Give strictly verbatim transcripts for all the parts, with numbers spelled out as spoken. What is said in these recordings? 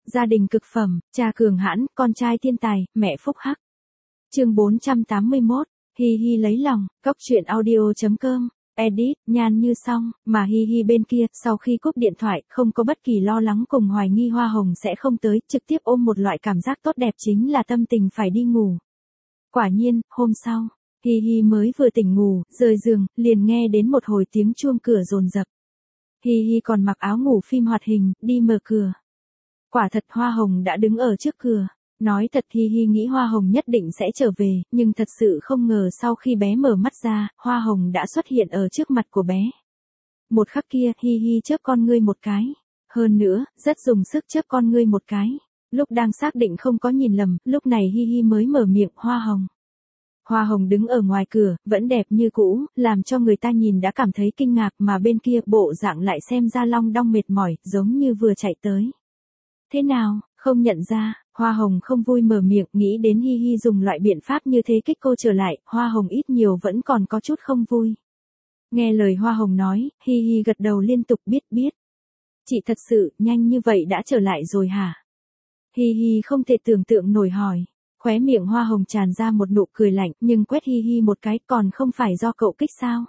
Gia đình cực phẩm, cha cường hãn, con trai thiên tài, mẹ phúc hắc. Chương bốn trăm tám mươi mốt, Hi Hi lấy lòng, Cốc truyện audio chấm com, edit, Nhan Như Song, mà Hi Hi bên kia, sau khi cúp điện thoại, không có bất kỳ lo lắng cùng hoài nghi Hoa Hồng sẽ không tới, trực tiếp ôm một loại cảm giác tốt đẹp chính là tâm tình phải đi ngủ. Quả nhiên, hôm sau, Hi Hi mới vừa tỉnh ngủ, rời giường, liền nghe đến một hồi tiếng chuông cửa dồn dập. Hi Hi còn mặc áo ngủ phim hoạt hình, đi mở cửa. Quả thật Hoa Hồng đã đứng ở trước cửa. Nói thật Hi Hi nghĩ Hoa Hồng nhất định sẽ trở về, nhưng thật sự không ngờ sau khi bé mở mắt ra, Hoa Hồng đã xuất hiện ở trước mặt của bé. Một khắc kia, Hi Hi chớp con ngươi một cái. Hơn nữa, rất dùng sức chớp con ngươi một cái. Lúc đang xác định không có nhìn lầm, lúc này Hi Hi mới mở miệng, Hoa Hồng. Hoa Hồng đứng ở ngoài cửa, vẫn đẹp như cũ, làm cho người ta nhìn đã cảm thấy kinh ngạc, mà bên kia bộ dạng lại xem ra long đong mệt mỏi, giống như vừa chạy tới. Thế nào, không nhận ra? Hoa Hồng không vui mở miệng, nghĩ đến Hi Hi dùng loại biện pháp như thế kích cô trở lại, Hoa Hồng ít nhiều vẫn còn có chút không vui. Nghe lời Hoa Hồng nói, Hi Hi gật đầu liên tục, biết biết. Chị thật sự, nhanh như vậy đã trở lại rồi hả? Hi Hi không thể tưởng tượng nổi hỏi. Khóe miệng Hoa Hồng tràn ra một nụ cười lạnh, nhưng quét Hi Hi một cái, còn không phải do cậu kích sao?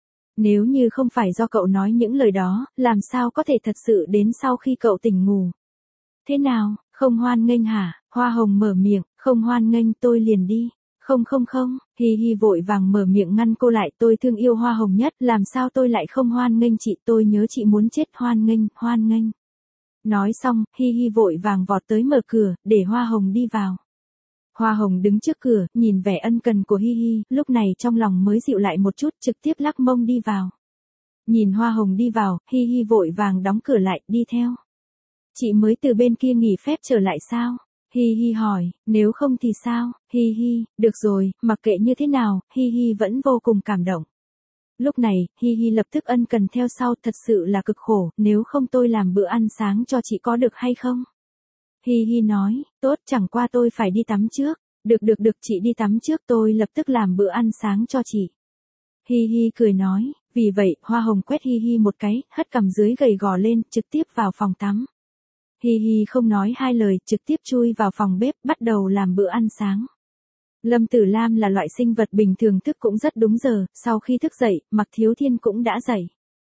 Nếu như không phải do cậu nói những lời đó, làm sao có thể thật sự đến sau khi cậu tỉnh ngủ? Thế nào, không hoan nghênh hả? Hoa Hồng mở miệng, không hoan nghênh tôi liền đi. Không không không, Hi Hi vội vàng mở miệng ngăn cô lại, tôi thương yêu Hoa Hồng nhất, làm sao tôi lại không hoan nghênh chị, tôi nhớ chị muốn chết, hoan nghênh, hoan nghênh. Nói xong, Hi Hi vội vàng vọt tới mở cửa, để Hoa Hồng đi vào. Hoa Hồng đứng trước cửa, nhìn vẻ ân cần của Hi Hi, lúc này trong lòng mới dịu lại một chút, trực tiếp lắc mông đi vào. Nhìn Hoa Hồng đi vào, Hi Hi vội vàng đóng cửa lại, đi theo. Chị mới từ bên kia nghỉ phép trở lại sao? Hi Hi hỏi, nếu không thì sao? Hi Hi, được rồi, mặc kệ như thế nào, Hi Hi vẫn vô cùng cảm động. Lúc này, Hi Hi lập tức ân cần theo sau, thật sự là cực khổ, nếu không tôi làm bữa ăn sáng cho chị có được hay không? Hi Hi nói, tốt, chẳng qua tôi phải đi tắm trước. Được được được, chị đi tắm trước, tôi lập tức làm bữa ăn sáng cho chị. Hi Hi cười nói, vì vậy, Hoa Hồng quét Hi Hi một cái, hất cằm dưới gầy gò lên, trực tiếp vào phòng tắm. Hi Hi không nói hai lời, trực tiếp chui vào phòng bếp, bắt đầu làm bữa ăn sáng. Lâm Tử Lam là loại sinh vật bình thường thức cũng rất đúng giờ, sau khi thức dậy, Mạc Thiếu Thiên cũng đã dậy.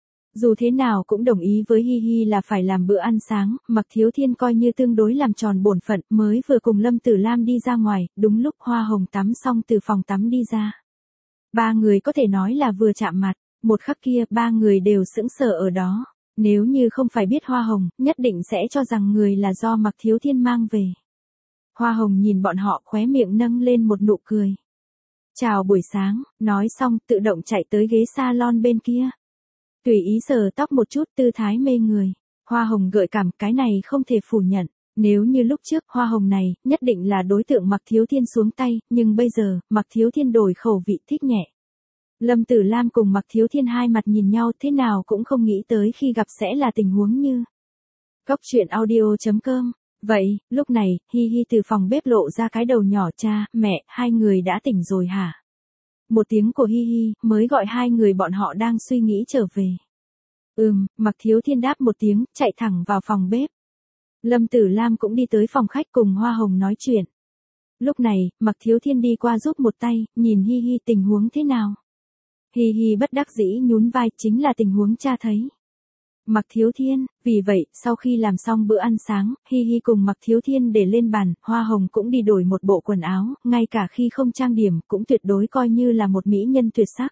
Dù thế nào cũng đồng ý với Hi Hi là phải làm bữa ăn sáng, Mạc Thiếu Thiên coi như tương đối làm tròn bổn phận, mới vừa cùng Lâm Tử Lam đi ra ngoài, đúng lúc Hoa Hồng tắm xong từ phòng tắm đi ra. Ba người có thể nói là vừa chạm mặt, một khắc kia ba người đều sững sờ ở đó. Nếu như không phải biết Hoa Hồng, nhất định sẽ cho rằng người là do Mạc Thiếu Thiên mang về. Hoa Hồng nhìn bọn họ, khóe miệng nâng lên một nụ cười. Chào buổi sáng, nói xong tự động chạy tới ghế salon bên kia. Tùy ý sờ tóc một chút, tư thái mê người. Hoa Hồng gợi cảm, cái này không thể phủ nhận. Nếu như lúc trước Hoa Hồng này, nhất định là đối tượng Mạc Thiếu Thiên xuống tay, nhưng bây giờ, Mạc Thiếu Thiên đổi khẩu vị thích nhẹ. Lâm Tử Lam cùng Mạc Thiếu Thiên hai mặt nhìn nhau, thế nào cũng không nghĩ tới khi gặp sẽ là tình huống như. Cốc truyện audio chấm com. Vậy, lúc này, Hi Hi từ phòng bếp lộ ra cái đầu nhỏ, cha, mẹ, hai người đã tỉnh rồi hả? Một tiếng của Hi Hi, mới gọi hai người bọn họ đang suy nghĩ trở về. Ừm, Mạc Thiếu Thiên đáp một tiếng, chạy thẳng vào phòng bếp. Lâm Tử Lam cũng đi tới phòng khách cùng Hoa Hồng nói chuyện. Lúc này, Mạc Thiếu Thiên đi qua giúp một tay, nhìn Hi Hi tình huống thế nào? Hi Hi bất đắc dĩ nhún vai, chính là tình huống cha thấy. Mạc Thiếu Thiên, vì vậy, sau khi làm xong bữa ăn sáng, Hi Hi cùng Mạc Thiếu Thiên để lên bàn, Hoa Hồng cũng đi đổi một bộ quần áo, ngay cả khi không trang điểm, cũng tuyệt đối coi như là một mỹ nhân tuyệt sắc.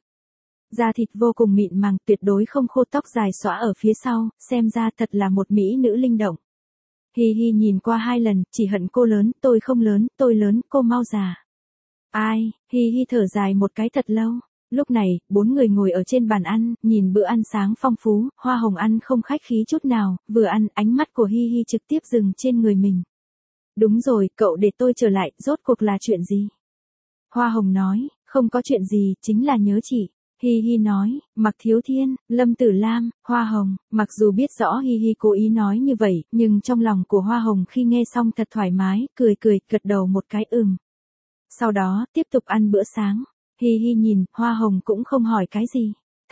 Da thịt vô cùng mịn màng, tuyệt đối không khô, tóc dài xõa ở phía sau, xem ra thật là một mỹ nữ linh động. Hi Hi nhìn qua hai lần, chỉ hận cô lớn, tôi không lớn, tôi lớn, cô mau già. Ai, Hi Hi thở dài một cái thật lâu. Lúc này, bốn người ngồi ở trên bàn ăn, nhìn bữa ăn sáng phong phú, Hoa Hồng ăn không khách khí chút nào, vừa ăn, ánh mắt của Hi Hi trực tiếp dừng trên người mình. Đúng rồi, cậu để tôi trở lại, rốt cuộc là chuyện gì? Hoa Hồng nói, không có chuyện gì, chính là nhớ chị. Hi Hi nói, Mạc Thiếu Thiên, Lâm Tử Lam, Hoa Hồng, mặc dù biết rõ Hi Hi cố ý nói như vậy, nhưng trong lòng của Hoa Hồng khi nghe xong thật thoải mái, cười cười, gật đầu một cái ừm. Sau đó, tiếp tục ăn bữa sáng. Hi Hi nhìn, Hoa Hồng cũng không hỏi cái gì.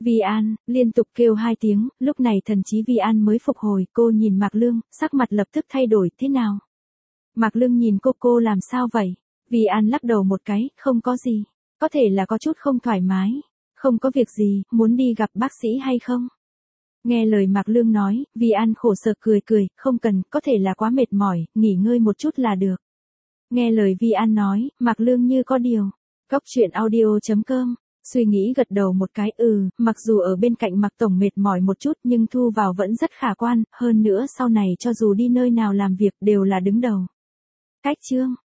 Vi An, liên tục kêu hai tiếng, lúc này thần trí Vi An mới phục hồi, cô nhìn Mạc Lương, sắc mặt lập tức thay đổi, thế nào? Mạc Lương nhìn cô, cô làm sao vậy? Vi An lắc đầu một cái, không có gì, có thể là có chút không thoải mái, không có việc gì, muốn đi gặp bác sĩ hay không? Nghe lời Mạc Lương nói, Vi An khổ sở cười cười, không cần, có thể là quá mệt mỏi, nghỉ ngơi một chút là được. Nghe lời Vi An nói, Mạc Lương như có điều. Cốc truyện audio chấm com, suy nghĩ gật đầu một cái, ừ, mặc dù ở bên cạnh Mạc Tổng mệt mỏi một chút nhưng thu vào vẫn rất khả quan, hơn nữa sau này cho dù đi nơi nào làm việc đều là đứng đầu. Cách chương.